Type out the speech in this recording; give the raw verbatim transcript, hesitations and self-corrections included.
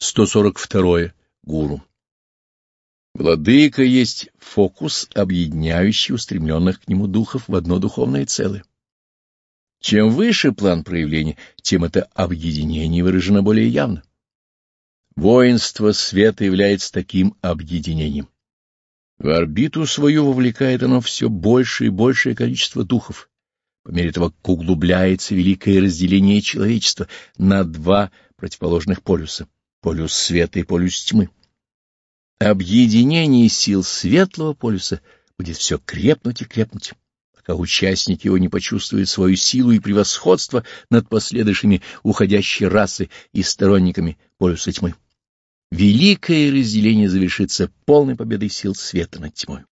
сто сорок второе. Гуру. Владыка есть фокус, объединяющий устремленных к нему духов в одно духовное целое. Чем выше план проявления, тем это объединение выражено более явно. Воинство света является таким объединением. В орбиту свою вовлекает оно все больше и большее количество духов, по мере того, как углубляется великое разделение человечества на два противоположных полюса — полюс света и полюс тьмы. Объединение сил светлого полюса будет все крепнуть и крепнуть, пока участники его не почувствуют свою силу и превосходство над последующими уходящей расы и сторонниками полюса тьмы. Великое разделение завершится полной победой сил света над тьмой.